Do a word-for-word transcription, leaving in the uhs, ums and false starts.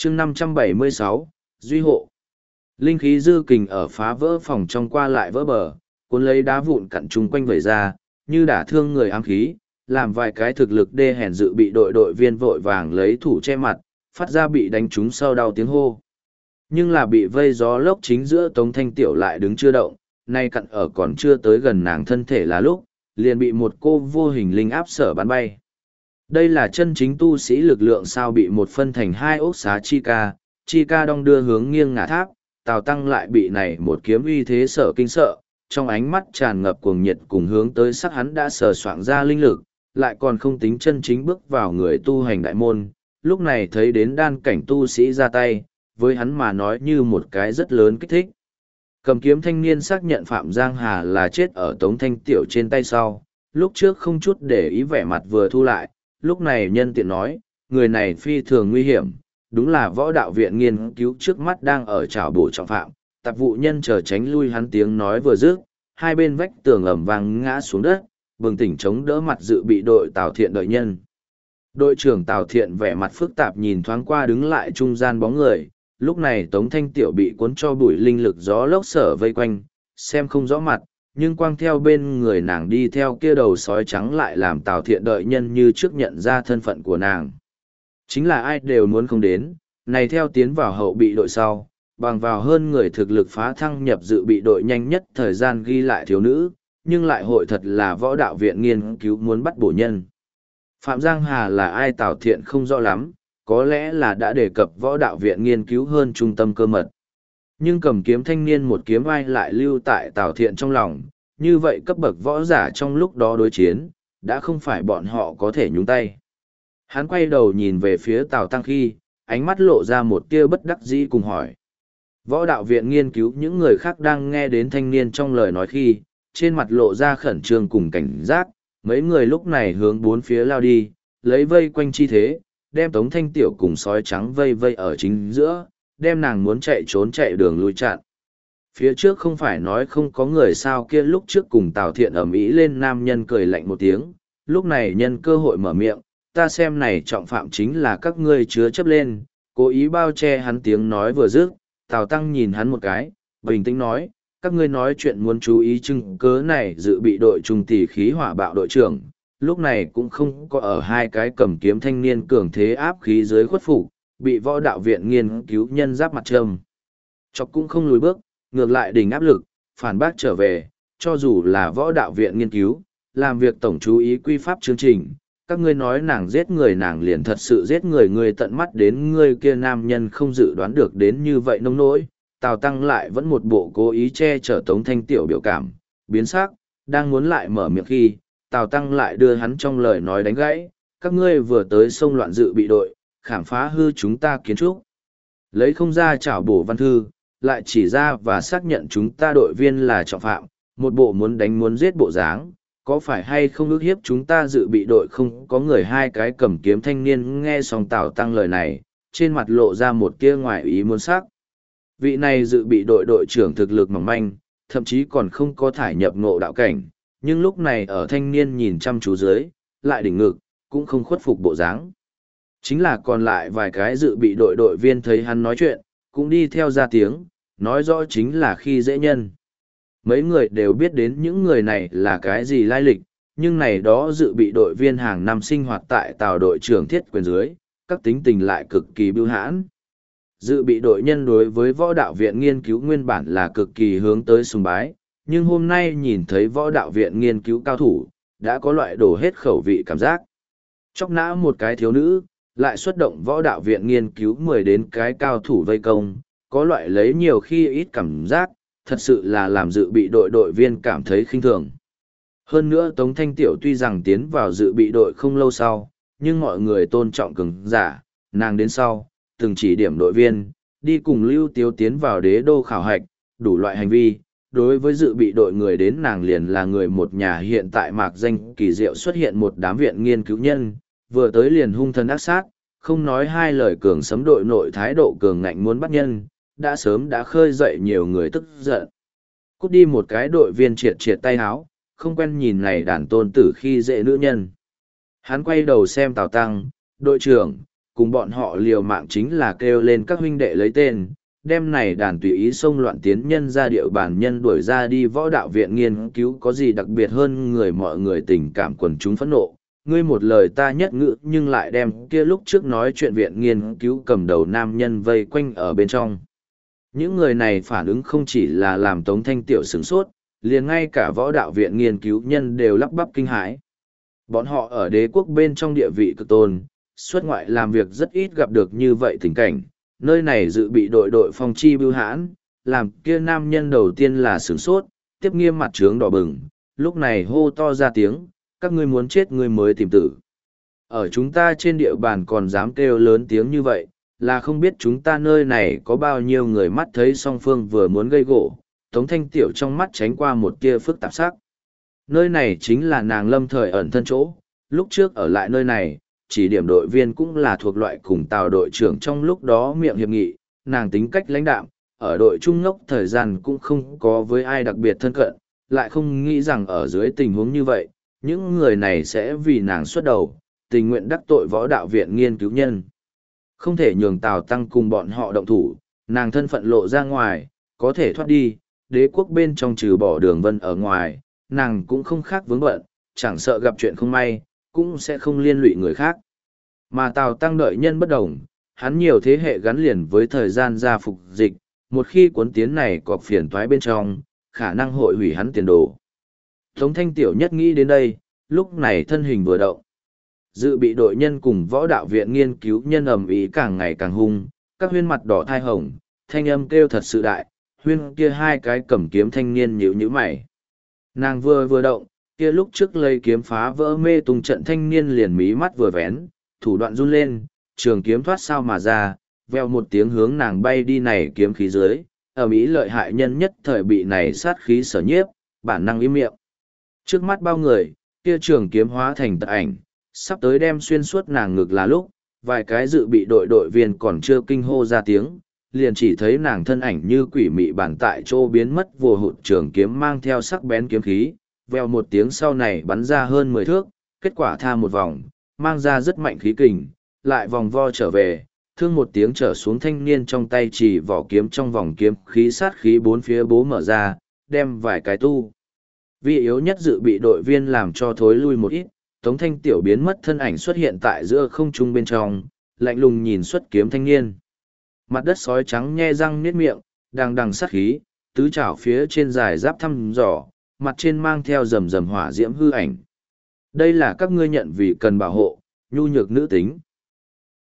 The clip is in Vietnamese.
chương năm trăm bảy mươi sáu, Duy hộ. Linh khí dư kình ở phá vỡ phòng trong qua lại vỡ bờ, cuốn lấy đá vụn cặn chung quanh vẩy ra, như đả thương người ám khí, làm vài cái thực lực đê hèn dự bị đội đội viên vội vàng lấy thủ che mặt, phát ra bị đánh trúng sau đau tiếng hô. Nhưng là bị vây gió lốc chính giữa Tống Thanh Tiểu lại đứng chưa động, nay cặn ở còn chưa tới gần nàng thân thể là lúc, liền bị một cô vô hình linh áp sở bắn bay. Đây là chân chính tu sĩ lực lượng sao bị một phân thành hai ốc xá chi ca, chi ca đong đưa hướng nghiêng ngả tháp, Tào Tăng lại bị này một kiếm uy thế sở kinh sợ, trong ánh mắt tràn ngập cuồng nhiệt cùng hướng tới sắc hắn đã sờ soạng ra linh lực, lại còn không tính chân chính bước vào người tu hành đại môn, lúc này thấy đến đan cảnh tu sĩ ra tay, với hắn mà nói như một cái rất lớn kích thích. Cầm kiếm thanh niên xác nhận Phạm Giang Hà là chết ở Tống Thanh Tiểu trên tay sau, lúc trước không chút để ý vẻ mặt vừa thu lại, lúc này nhân tiện nói, người này phi thường nguy hiểm, đúng là võ đạo viện nghiên cứu trước mắt đang ở trảo bổ trọng phạm, tạp vụ nhân chờ tránh lui hắn tiếng nói vừa dứt, hai bên vách tường ầm vang ngã xuống đất, bừng tỉnh chống đỡ mặt dự bị đội Tào Thiện đợi nhân. Đội trưởng Tào Thiện vẻ mặt phức tạp nhìn thoáng qua đứng lại trung gian bóng người, lúc này Tống Thanh Tiểu bị cuốn cho bụi linh lực gió lốc sở vây quanh, xem không rõ mặt, nhưng quang theo bên người nàng đi theo kia đầu sói trắng lại làm Tào Thiện đợi nhân như trước nhận ra thân phận của nàng. Chính là ai đều muốn không đến, này theo tiến vào hậu bị đội sau, bằng vào hơn người thực lực phá thăng nhập dự bị đội nhanh nhất thời gian ghi lại thiếu nữ, nhưng lại hội thật là võ đạo viện nghiên cứu muốn bắt bổ nhân. Phạm Giang Hà là ai Tào Thiện không rõ lắm, có lẽ là đã đề cập võ đạo viện nghiên cứu hơn trung tâm cơ mật. Nhưng cầm kiếm thanh niên một kiếm ai lại lưu tại Tào Thiện trong lòng, như vậy cấp bậc võ giả trong lúc đó đối chiến, đã không phải bọn họ có thể nhúng tay. Hắn quay đầu nhìn về phía Tào Tăng khi, ánh mắt lộ ra một tia bất đắc dĩ cùng hỏi. Võ đạo viện nghiên cứu những người khác đang nghe đến thanh niên trong lời nói khi, trên mặt lộ ra khẩn trương cùng cảnh giác, mấy người lúc này hướng bốn phía lao đi, lấy vây quanh chi thế, đem Tống Thanh Tiểu cùng sói trắng vây vây ở chính giữa, đem nàng muốn chạy trốn chạy đường lui chặn. Phía trước không phải nói không có người sao kia lúc trước cùng Tào Thiện ầm ĩ lên nam nhân cười lạnh một tiếng, lúc này nhân cơ hội mở miệng, ta xem này trọng phạm chính là các ngươi chứa chấp lên, cố ý bao che hắn tiếng nói vừa dứt, Tào Tăng nhìn hắn một cái, bình tĩnh nói, các ngươi nói chuyện muốn chú ý chứng cớ này dự bị đội trung tỷ khí hỏa bạo đội trưởng, lúc này cũng không có ở hai cái cầm kiếm thanh niên cường thế áp khí dưới khuất phục, bị võ đạo viện nghiên cứu nhân giáp mặt trâm. Chọc cũng không lùi bước, ngược lại đỉnh áp lực, phản bác trở về, cho dù là võ đạo viện nghiên cứu, làm việc tổng chú ý quy pháp chương trình, các ngươi nói nàng giết người nàng liền thật sự giết người người tận mắt đến người kia nam nhân không dự đoán được đến như vậy nông nỗi, Tào Tăng lại vẫn một bộ cố ý che chở Tống Thanh Tiểu biểu cảm, biến sắc, đang muốn lại mở miệng khi, Tào Tăng lại đưa hắn trong lời nói đánh gãy, các ngươi vừa tới sông loạn dự bị đội, khảm phá hư chúng ta kiến trúc. Lấy không ra trảo bổ văn thư, lại chỉ ra và xác nhận chúng ta đội viên là trọng phạm, một bộ muốn đánh muốn giết bộ dáng, có phải hay không ước hiếp chúng ta dự bị đội không có người hai cái cầm kiếm thanh niên nghe xong Tào Tăng lời này, trên mặt lộ ra một tia ngoài ý muốn sắc. Vị này dự bị đội đội trưởng thực lực mỏng manh, thậm chí còn không có thải nhập ngộ đạo cảnh, nhưng lúc này ở thanh niên nhìn chăm chú dưới, lại đỉnh ngực, cũng không khuất phục bộ dáng. Chính là còn lại vài cái dự bị đội đội viên thấy hắn nói chuyện, cũng đi theo ra tiếng, nói rõ chính là khi dễ nhân. Mấy người đều biết đến những người này là cái gì lai lịch, nhưng này đó dự bị đội viên hàng năm sinh hoạt tại tàu đội trưởng thiết quyền dưới, các tính tình lại cực kỳ bưu hãn. Dự bị đội nhân đối với võ đạo viện nghiên cứu nguyên bản là cực kỳ hướng tới sùng bái, nhưng hôm nay nhìn thấy võ đạo viện nghiên cứu cao thủ, đã có loại đổ hết khẩu vị cảm giác. Chóc nã một cái thiếu nữ, lại xuất động võ đạo viện nghiên cứu mười đến cái cao thủ vây công, có loại lấy nhiều khi ít cảm giác, thật sự là làm dự bị đội đội viên cảm thấy khinh thường. Hơn nữa Tống Thanh Tiểu tuy rằng tiến vào dự bị đội không lâu sau, nhưng mọi người tôn trọng cường giả, nàng đến sau, từng chỉ điểm đội viên, đi cùng Lưu Tiếu tiến vào đế đô khảo hạch, đủ loại hành vi. Đối với dự bị đội người đến nàng liền là người một nhà hiện tại mạc danh kỳ diệu xuất hiện một đám viện nghiên cứu nhân, vừa tới liền hung thần ác sát, không nói hai lời cường sấm đội nội thái độ cường ngạnh muốn bắt nhân, đã sớm đã khơi dậy nhiều người tức giận. Cút đi một cái đội viên triệt triệt tay háo, không quen nhìn này đàn tôn tử khi dễ nữ nhân. Hắn quay đầu xem Tào Tăng, đội trưởng, cùng bọn họ liều mạng chính là kêu lên các huynh đệ lấy tên, đem này đàn tùy ý xông loạn tiến nhân ra địa bàn nhân đuổi ra đi. Võ đạo viện nghiên cứu có gì đặc biệt hơn người mọi người tình cảm quần chúng phẫn nộ, ngươi một lời ta nhất ngữ nhưng lại đem kia lúc trước nói chuyện viện nghiên cứu cầm đầu nam nhân vây quanh ở bên trong. Những người này phản ứng không chỉ là làm Tống Thanh Tiểu sửng sốt, liền ngay cả võ đạo viện nghiên cứu nhân đều lắp bắp kinh hãi. Bọn họ ở đế quốc bên trong địa vị cực tôn, xuất ngoại làm việc rất ít gặp được như vậy tình cảnh, nơi này dự bị đội đội phong chi bưu hãn, làm kia nam nhân đầu tiên là sửng sốt, tiếp nghiêm mặt trướng đỏ bừng, lúc này hô to ra tiếng, các ngươi muốn chết ngươi mới tìm tử. Ở chúng ta trên địa bàn còn dám kêu lớn tiếng như vậy, là không biết chúng ta nơi này có bao nhiêu người mắt thấy song phương vừa muốn gây gỗ. Tống Thanh Tiểu trong mắt tránh qua một tia phức tạp sắc. Nơi này chính là nàng lâm thời ẩn thân chỗ, lúc trước ở lại nơi này, chỉ điểm đội viên cũng là thuộc loại cùng Tào đội trưởng trong lúc đó miệng hiệp nghị, nàng tính cách lãnh đạm, ở đội trung ngốc thời gian cũng không có với ai đặc biệt thân cận, lại không nghĩ rằng ở dưới tình huống như vậy, những người này sẽ vì nàng xuất đầu, tình nguyện đắc tội võ đạo viện nghiên cứu nhân. Không thể nhường Tào Tăng cùng bọn họ động thủ, nàng thân phận lộ ra ngoài, có thể thoát đi, đế quốc bên trong trừ bỏ Đường Vân ở ngoài, nàng cũng không khác vướng bận, chẳng sợ gặp chuyện không may, cũng sẽ không liên lụy người khác. Mà Tào Tăng đợi nhân bất đồng, hắn nhiều thế hệ gắn liền với thời gian gia phục dịch, một khi cuốn tiến này cọp phiền toái bên trong, khả năng hội hủy hắn tiền đồ. Tống Thanh Tiểu nhất nghĩ đến đây, lúc này thân hình vừa động. Dự bị đội nhân cùng võ đạo viện nghiên cứu nhân ầm ĩ càng ngày càng hung, các huyên mặt đỏ thai hồng, thanh âm kêu thật sự đại, huyên kia hai cái cầm kiếm thanh niên nhíu nhíu mày. Nàng vừa vừa động, kia lúc trước lấy kiếm phá vỡ mê tung trận thanh niên liền mí mắt vừa vén, thủ đoạn run lên, trường kiếm thoát sao mà ra, veo một tiếng hướng nàng bay đi này kiếm khí dưới, ở mỹ lợi hại nhân nhất thời bị này sát khí sở nhiếp, bản năng im miệng. Trước mắt bao người, kia trường kiếm hóa thành tật ảnh, sắp tới đem xuyên suốt nàng ngực là lúc, vài cái dự bị đội đội viên còn chưa kinh hô ra tiếng, liền chỉ thấy nàng thân ảnh như quỷ mị bản tại chỗ biến mất vùa hụt trường kiếm mang theo sắc bén kiếm khí, veo một tiếng sau này bắn ra hơn mười thước, kết quả tha một vòng, mang ra rất mạnh khí kình, lại vòng vo trở về, thương một tiếng trở xuống thanh niên trong tay chỉ vỏ kiếm trong vòng kiếm khí sát khí bốn phía bố mở ra, đem vài cái tu. Vì yếu nhất dự bị đội viên làm cho thối lui một ít, Tống Thanh Tiểu biến mất thân ảnh xuất hiện tại giữa không trung bên trong, lạnh lùng nhìn xuất kiếm thanh niên. Mặt đất sói trắng nhe răng niết miệng, đang đằng sát khí, tứ chảo phía trên dài giáp thăm dò, mặt trên mang theo rầm rầm hỏa diễm hư ảnh. Đây là các ngươi nhận vì cần bảo hộ, nhu nhược nữ tính,